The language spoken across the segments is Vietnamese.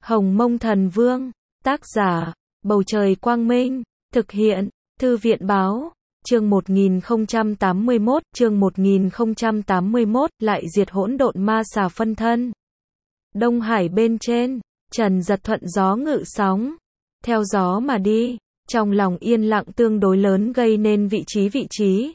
Hồng Mông Thần Vương, tác giả, Bầu Trời Quang Minh, thực hiện, Thư viện Báo, chương 1081, lại diệt hỗn độn ma xà phân thân. Đông Hải bên trên, Trần Giật thuận gió ngự sóng, theo gió mà đi, trong lòng yên lặng tương đối lớn gây nên vị trí.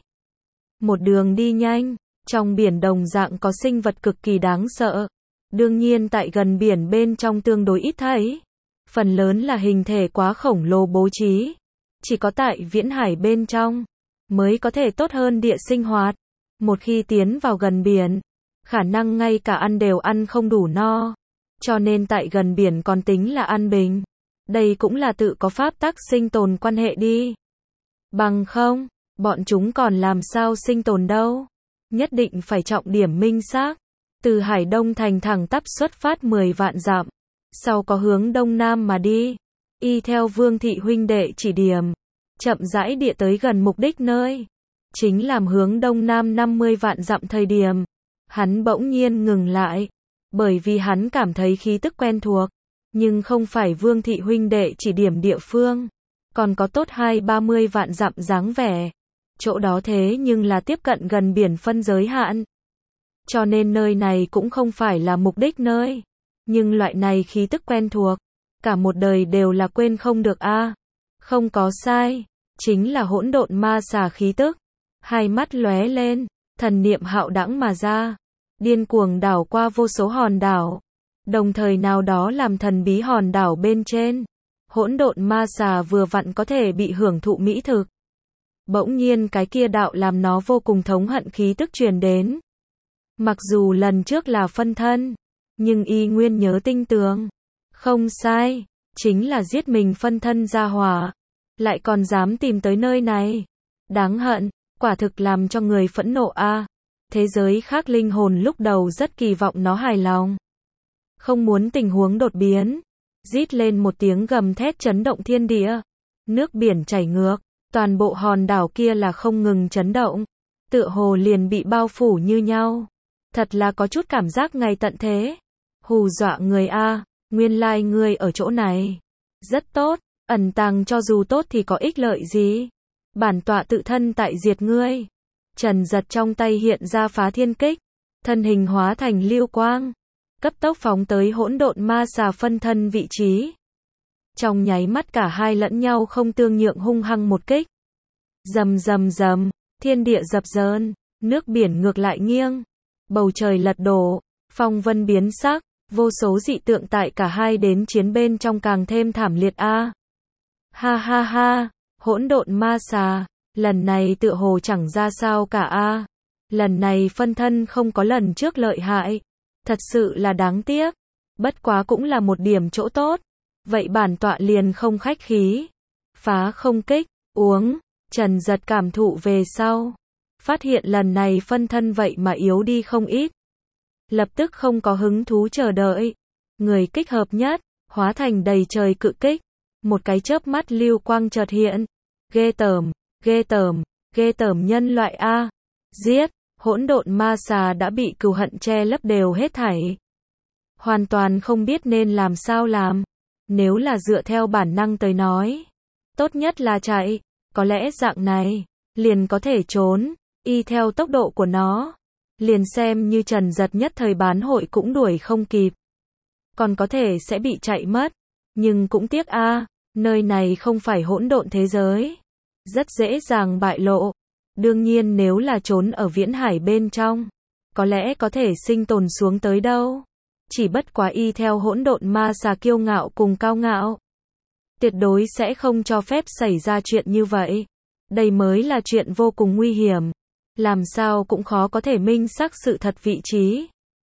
Một đường đi nhanh, trong biển đồng dạng có sinh vật cực kỳ đáng sợ. Đương nhiên tại gần biển bên trong tương đối ít thấy. Phần lớn là hình thể quá khổng lồ bố trí. Chỉ có tại viễn hải bên trong, mới có thể tốt hơn địa sinh hoạt. Một khi tiến vào gần biển, khả năng ngay cả ăn đều ăn không đủ no. Cho nên tại gần biển còn tính là an bình. Đây cũng là tự có pháp tắc sinh tồn quan hệ đi. Bằng không, bọn chúng còn làm sao sinh tồn đâu. Nhất định phải trọng điểm minh xác. Từ Hải Đông thành thẳng tắp xuất phát 10 vạn dặm. Sau có hướng đông nam mà đi. Y theo Vương thị huynh đệ chỉ điểm. Chậm rãi địa tới gần mục đích nơi. Chính làm hướng đông nam 50 vạn dặm thời điểm. Hắn bỗng nhiên ngừng lại. Bởi vì hắn cảm thấy khí tức quen thuộc. Nhưng không phải Vương thị huynh đệ chỉ điểm địa phương. Còn có tốt 20-30 vạn dặm dáng vẻ. Chỗ đó thế nhưng là tiếp cận gần biển phân giới hạn. Cho nên nơi này cũng không phải là mục đích nơi. Nhưng loại này khí tức quen thuộc. Cả một đời đều là quên không được a. Không có sai. Chính là hỗn độn ma xà khí tức. Hai mắt lóe lên. Thần niệm hạo đãng mà ra. Điên cuồng đảo qua vô số hòn đảo. Đồng thời nào đó làm thần bí hòn đảo bên trên. Hỗn độn ma xà vừa vặn có thể bị hưởng thụ mỹ thực. Bỗng nhiên cái kia đạo làm nó vô cùng thống hận khí tức truyền đến. Mặc dù lần trước là phân thân, nhưng y nguyên nhớ tinh tường. Không sai, chính là giết mình phân thân ra hỏa. Lại còn dám tìm tới nơi này. Đáng hận, quả thực làm cho người phẫn nộ a. Thế giới khác linh hồn lúc đầu rất kỳ vọng nó hài lòng. Không muốn tình huống đột biến. Rít lên một tiếng gầm thét chấn động thiên địa. Nước biển chảy ngược, toàn bộ hòn đảo kia là không ngừng chấn động. Tựa hồ liền bị bao phủ như nhau. Thật là có chút cảm giác ngày tận thế. Hù dọa người a, nguyên lai ngươi ở chỗ này. Rất tốt, ẩn tàng cho dù tốt thì có ích lợi gì. Bản tọa tự thân tại diệt ngươi. Trần Giật trong tay hiện ra phá thiên kích. Thân hình hóa thành lưu quang. Cấp tốc phóng tới hỗn độn ma xà phân thân vị trí. Trong nháy mắt cả hai lẫn nhau không tương nhượng hung hăng một kích. Rầm rầm rầm, thiên địa dập dờn, nước biển ngược lại nghiêng. Bầu trời lật đổ, phong vân biến sắc, vô số dị tượng tại cả hai đến chiến bên trong càng thêm thảm liệt a. Ha ha ha, hỗn độn ma xà, lần này tựa hồ chẳng ra sao cả a. Lần này phân thân không có lần trước lợi hại, thật sự là đáng tiếc. Bất quá cũng là một điểm chỗ tốt. Vậy bản tọa liền không khách khí. Phá không kích, uống, Trần Giật cảm thụ về sau. Phát hiện lần này phân thân vậy mà yếu đi không ít. Lập tức không có hứng thú chờ đợi. Người kích hợp nhất, hóa thành đầy trời cự kích. Một cái chớp mắt lưu quang chợt hiện. Ghê tởm, ghê tởm, ghê tởm nhân loại a. Giết, hỗn độn ma xà đã bị cừu hận che lấp đều hết thảy. Hoàn toàn không biết nên làm sao làm. Nếu là dựa theo bản năng tới nói, tốt nhất là chạy. Có lẽ dạng này, liền có thể trốn. Y theo tốc độ của nó, liền xem như Trần Giật nhất thời bán hội cũng đuổi không kịp. Còn có thể sẽ bị chạy mất. Nhưng cũng tiếc a, nơi này không phải hỗn độn thế giới. Rất dễ dàng bại lộ. Đương nhiên nếu là trốn ở viễn hải bên trong, có lẽ có thể sinh tồn xuống tới đâu. Chỉ bất quá y theo hỗn độn ma xà kiêu ngạo cùng cao ngạo. Tuyệt đối sẽ không cho phép xảy ra chuyện như vậy. Đây mới là chuyện vô cùng nguy hiểm. Làm sao cũng khó có thể minh xác sự thật vị trí.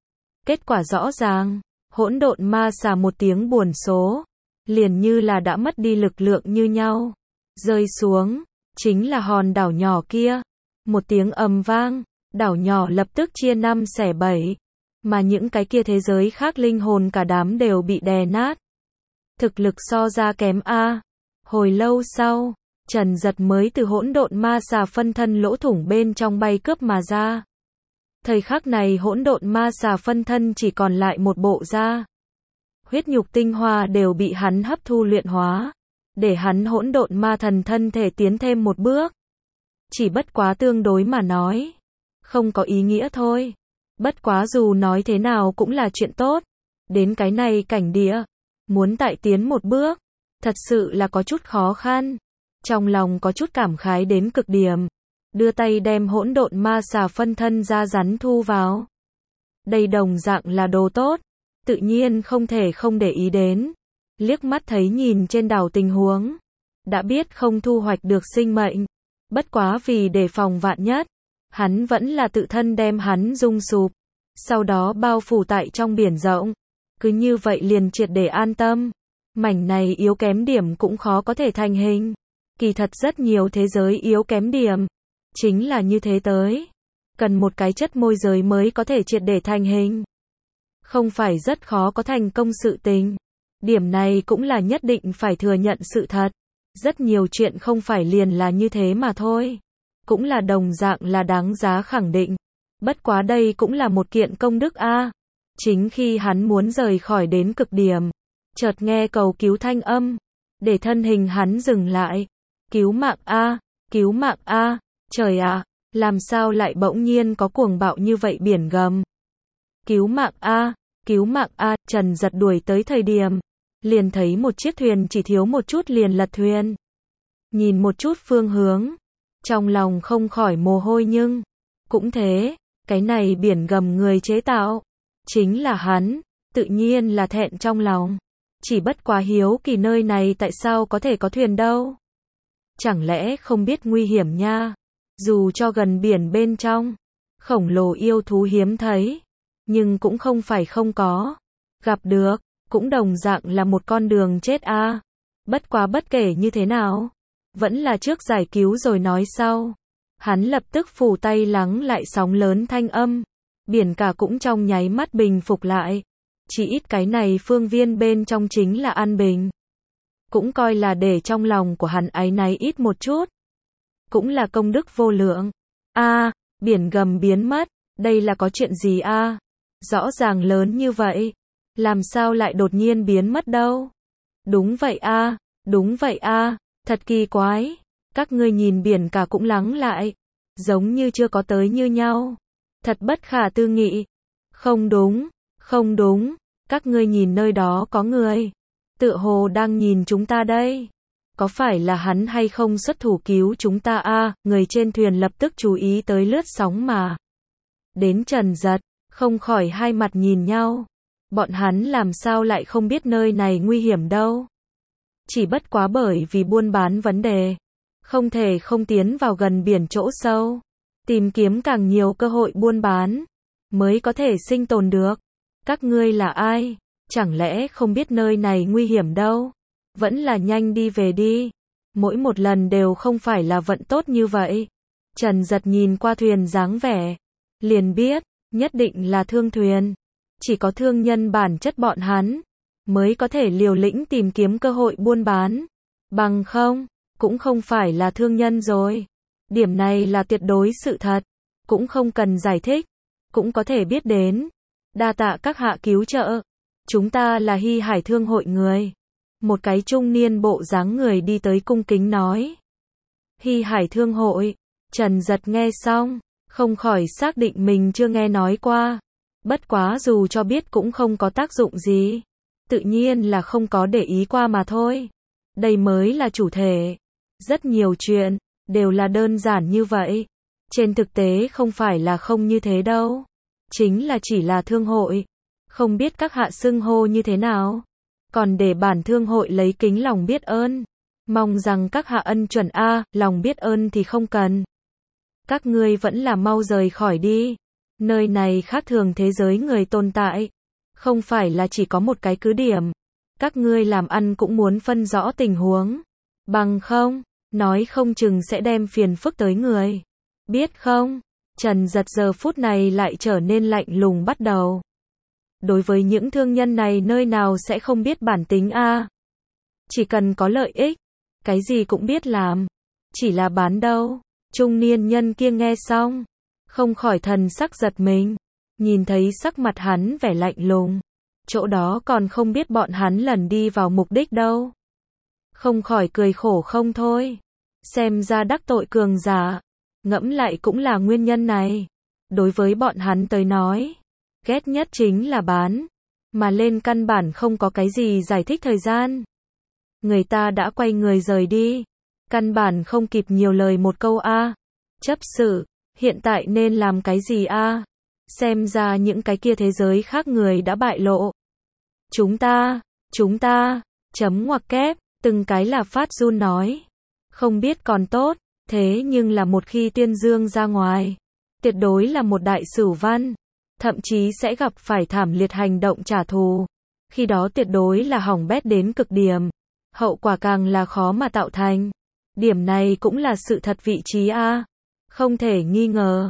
Kết quả rõ ràng, hỗn độn ma xà một tiếng buồn số, liền như là đã mất đi lực lượng như nhau. Rơi xuống, chính là hòn đảo nhỏ kia. Một tiếng ầm vang, đảo nhỏ lập tức chia 5 xẻ 7. Mà những cái kia thế giới khác linh hồn cả đám đều bị đè nát. Thực lực so ra kém a. Hồi lâu sau, Trần Giật mới từ hỗn độn ma xà phân thân lỗ thủng bên trong bay cướp mà ra. Thời khắc này hỗn độn ma xà phân thân chỉ còn lại một bộ da. huyết nhục tinh hoa đều bị hắn hấp thu luyện hóa, để hắn hỗn độn ma thần thân thể tiến thêm một bước. Chỉ bất quá tương đối mà nói, không có ý nghĩa thôi. Bất quá dù nói thế nào cũng là chuyện tốt. Đến cái này cảnh địa, muốn tại tiến một bước, thật sự là có chút khó khăn. Trong lòng có chút cảm khái đến cực điểm, đưa tay đem hỗn độn ma xà phân thân ra rắn thu vào. Đây đồng dạng là đồ tốt, tự nhiên không thể không để ý đến. Liếc mắt thấy nhìn trên đảo tình huống, đã biết không thu hoạch được sinh mệnh. Bất quá vì đề phòng vạn nhất, hắn vẫn là tự thân đem hắn dung sụp, sau đó bao phủ tại trong biển rộng. Cứ như vậy liền triệt để an tâm. Mảnh này yếu kém điểm cũng khó có thể thành hình. Kỳ thật rất nhiều thế giới yếu kém điểm, chính là như thế tới. Cần một cái chất môi giới mới có thể triệt để thành hình. Không phải rất khó có thành công sự tình. Điểm này cũng là nhất định phải thừa nhận sự thật. Rất nhiều chuyện không phải liền là như thế mà thôi. Cũng là đồng dạng là đáng giá khẳng định. Bất quá đây cũng là một kiện công đức a. Chính khi hắn muốn rời khỏi đến cực điểm, chợt nghe cầu cứu thanh âm, để thân hình hắn dừng lại. Cứu mạng a, cứu mạng a, trời ạ, làm sao lại bỗng nhiên có cuồng bạo như vậy biển gầm. Cứu mạng a, cứu mạng a, Trần Giật đuổi tới thời điểm, liền thấy một chiếc thuyền chỉ thiếu một chút liền lật thuyền. Nhìn một chút phương hướng, trong lòng không khỏi mồ hôi nhưng, cũng thế, cái này biển gầm người chế tạo, chính là hắn, tự nhiên là thẹn trong lòng. Chỉ bất quá hiếu kỳ nơi này tại sao có thể có thuyền đâu. Chẳng lẽ không biết nguy hiểm nha. Dù cho gần biển bên trong, khổng lồ yêu thú hiếm thấy, nhưng cũng không phải không có. Gặp được, cũng đồng dạng là một con đường chết a. Bất quá bất kể như thế nào, vẫn là trước giải cứu rồi nói sau. Hắn lập tức phủ tay lắng lại sóng lớn thanh âm. Biển cả cũng trong nháy mắt bình phục lại. Chỉ ít cái này phương viên bên trong chính là an bình. Cũng coi là để trong lòng của hắn áy náy ít một chút. Cũng là công đức vô lượng. A, biển gầm biến mất, đây là có chuyện gì a? Rõ ràng lớn như vậy, làm sao lại đột nhiên biến mất đâu? Đúng vậy a, đúng vậy a, thật kỳ quái. Các ngươi nhìn biển cả cũng lắng lại, giống như chưa có tới như nhau. Thật bất khả tư nghị. Không đúng, không đúng, các ngươi nhìn nơi đó có người. Tựa hồ đang nhìn chúng ta đây. Có phải là hắn hay không xuất thủ cứu chúng ta a? Người trên thuyền lập tức chú ý tới lướt sóng mà. Đến Trần Giật, không khỏi hai mặt nhìn nhau. Bọn hắn làm sao lại không biết nơi này nguy hiểm đâu. Chỉ bất quá bởi vì buôn bán vấn đề, không thể không tiến vào gần biển chỗ sâu. Tìm kiếm càng nhiều cơ hội buôn bán, mới có thể sinh tồn được. Các ngươi là ai? Chẳng lẽ không biết nơi này nguy hiểm đâu? Vẫn là nhanh đi về đi. Mỗi một lần đều không phải là vận tốt như vậy. Trần Giật nhìn qua thuyền dáng vẻ, liền biết, nhất định là thương thuyền. Chỉ có thương nhân bản chất bọn hắn, mới có thể liều lĩnh tìm kiếm cơ hội buôn bán. Bằng không, cũng không phải là thương nhân rồi. Điểm này là tuyệt đối sự thật. Cũng không cần giải thích, cũng có thể biết đến. Đa tạ các hạ cứu trợ. Chúng ta là Hy Hải Thương hội người. Một cái trung niên bộ dáng người đi tới cung kính nói. Hy Hải Thương hội. Trần Giật nghe xong, không khỏi xác định mình chưa nghe nói qua. Bất quá dù cho biết cũng không có tác dụng gì. Tự nhiên là không có để ý qua mà thôi. Đây mới là chủ thể. Rất nhiều chuyện, đều là đơn giản như vậy. Trên thực tế không phải là không như thế đâu. Chính là chỉ là thương hội. Không biết các hạ xưng hô như thế nào. Còn để bản thương hội lấy kính lòng biết ơn. Mong rằng các hạ ân chuẩn a, lòng biết ơn thì không cần. Các ngươi vẫn là mau rời khỏi đi. Nơi này khác thường thế giới người tồn tại. Không phải là chỉ có một cái cứ điểm. Các ngươi làm ăn cũng muốn phân rõ tình huống. Bằng không, nói không chừng sẽ đem phiền phức tới người. Biết không? Trần Giật giờ phút này lại trở nên lạnh lùng bắt đầu. Đối với những thương nhân này nơi nào sẽ không biết bản tính a? Chỉ cần có lợi ích, cái gì cũng biết làm. Chỉ là bán đâu. Trung niên nhân kia nghe xong, không khỏi thần sắc giật mình. Nhìn thấy sắc mặt hắn vẻ lạnh lùng, chỗ đó còn không biết bọn hắn lần đi vào mục đích đâu. Không khỏi cười khổ không thôi. Xem ra đắc tội cường giả, ngẫm lại cũng là nguyên nhân này. Đối với bọn hắn tới nói, ghét nhất chính là bán, mà lên căn bản không có cái gì giải thích thời gian. Người ta đã quay người rời đi, căn bản không kịp nhiều lời một câu a. Chấp sự, hiện tại nên làm cái gì a? Xem ra những cái kia thế giới khác người đã bại lộ. Chúng ta, chấm ngoặc kép, từng cái là phát run nói. Không biết còn tốt, thế nhưng là một khi tuyên dương ra ngoài, tuyệt đối là một đại sử văn, thậm chí sẽ gặp phải thảm liệt hành động trả thù. Khi đó tuyệt đối là hỏng bét đến cực điểm, hậu quả càng là khó mà tạo thành. Điểm này cũng là sự thật vị trí a, không thể nghi ngờ.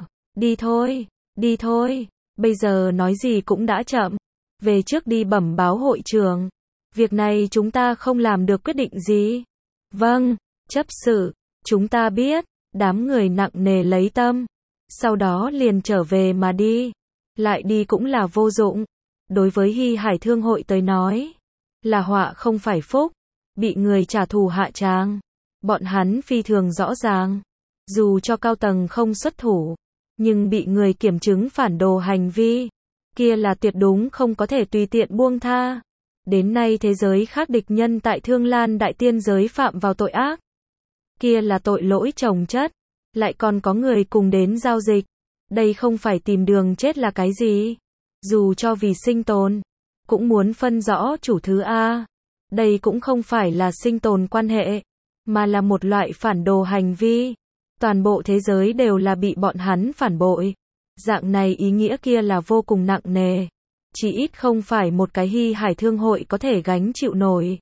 Đi thôi, bây giờ nói gì cũng đã chậm. Về trước đi bẩm báo hội trưởng. Việc này chúng ta không làm được quyết định gì. Vâng, chấp sự, chúng ta biết. Đám người nặng nề lấy tâm. Sau đó liền trở về mà đi. Lại đi cũng là vô dụng. Đối với Hy Hải Thương hội tới nói, là họa không phải phúc. Bị người trả thù hạ tràng, bọn hắn phi thường rõ ràng. Dù cho cao tầng không xuất thủ, nhưng bị người kiểm chứng phản đồ hành vi, kia là tuyệt đúng không có thể tùy tiện buông tha. Đến nay thế giới khác địch nhân tại Thương Lan Đại Tiên giới phạm vào tội ác, kia là tội lỗi chồng chất, lại còn có người cùng đến giao dịch. Đây không phải tìm đường chết là cái gì? Dù cho vì sinh tồn, cũng muốn phân rõ chủ thứ a. Đây cũng không phải là sinh tồn quan hệ, mà là một loại phản đồ hành vi. Toàn bộ thế giới đều là bị bọn hắn phản bội. Dạng này ý nghĩa kia là vô cùng nặng nề. Chỉ ít không phải một cái Hy Hải Thương hội có thể gánh chịu nổi.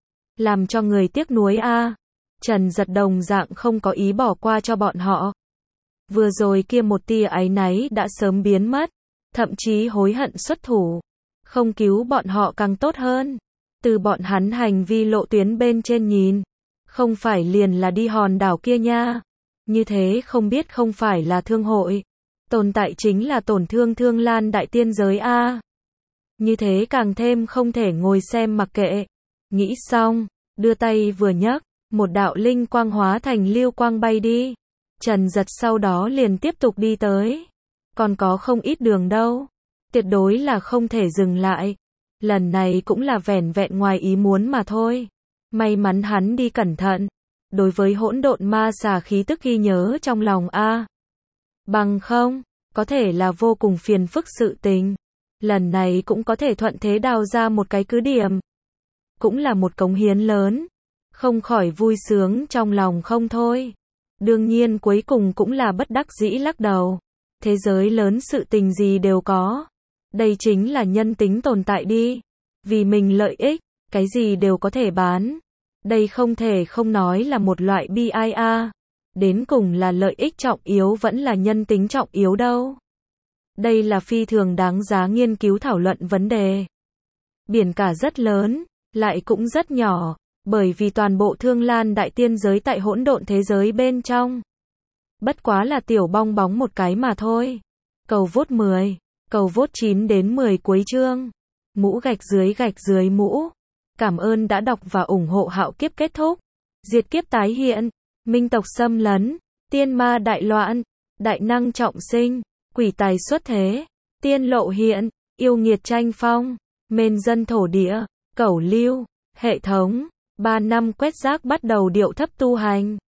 Làm cho người tiếc nuối a. Trần Giật đồng dạng không có ý bỏ qua cho bọn họ. Vừa rồi kia một tia áy náy đã sớm biến mất, thậm chí hối hận xuất thủ. Không cứu bọn họ càng tốt hơn. Từ bọn hắn hành vi lộ tuyến bên trên nhìn, không phải liền là đi hòn đảo kia nha. Như thế không biết không phải là thương hội. Tồn tại chính là tổn thương Thương Lan Đại Tiên giới a. Như thế càng thêm không thể ngồi xem mặc kệ. Nghĩ xong, đưa tay vừa nhấc, một đạo linh quang hóa thành lưu quang bay đi. Trần Giật sau đó liền tiếp tục đi tới. Còn có không ít đường đâu. Tuyệt đối là không thể dừng lại. Lần này cũng là vẻn vẹn ngoài ý muốn mà thôi. May mắn hắn đi cẩn thận. Đối với hỗn độn ma xà khí tức ghi nhớ trong lòng a. Bằng không, có thể là vô cùng phiền phức sự tình. Lần này cũng có thể thuận thế đào ra một cái cứ điểm. Cũng là một cống hiến lớn. Không khỏi vui sướng trong lòng không thôi. Đương nhiên cuối cùng cũng là bất đắc dĩ lắc đầu. Thế giới lớn sự tình gì đều có. Đây chính là nhân tính tồn tại đi. Vì mình lợi ích, cái gì đều có thể bán. Đây không thể không nói là một loại bi ai a. Đến cùng là lợi ích trọng yếu vẫn là nhân tính trọng yếu đâu. Đây là phi thường đáng giá nghiên cứu thảo luận vấn đề. Biển cả rất lớn, lại cũng rất nhỏ, bởi vì toàn bộ Thương Lan Đại Tiên giới tại hỗn độn thế giới bên trong. Bất quá là tiểu bong bóng một cái mà thôi. Cầu vote 10, cầu vote 9 đến 10 cuối chương. Mũ gạch dưới mũ. Cảm ơn đã đọc và ủng hộ Hạo Kiếp kết thúc. Diệt kiếp tái hiện, minh tộc xâm lấn, tiên ma đại loạn, đại năng trọng sinh, quỷ tài xuất thế, tiên lộ hiện, yêu nghiệt tranh phong, mên dân thổ địa, cẩu lưu, hệ thống, 3 năm quét rác bắt đầu điệu thấp tu hành.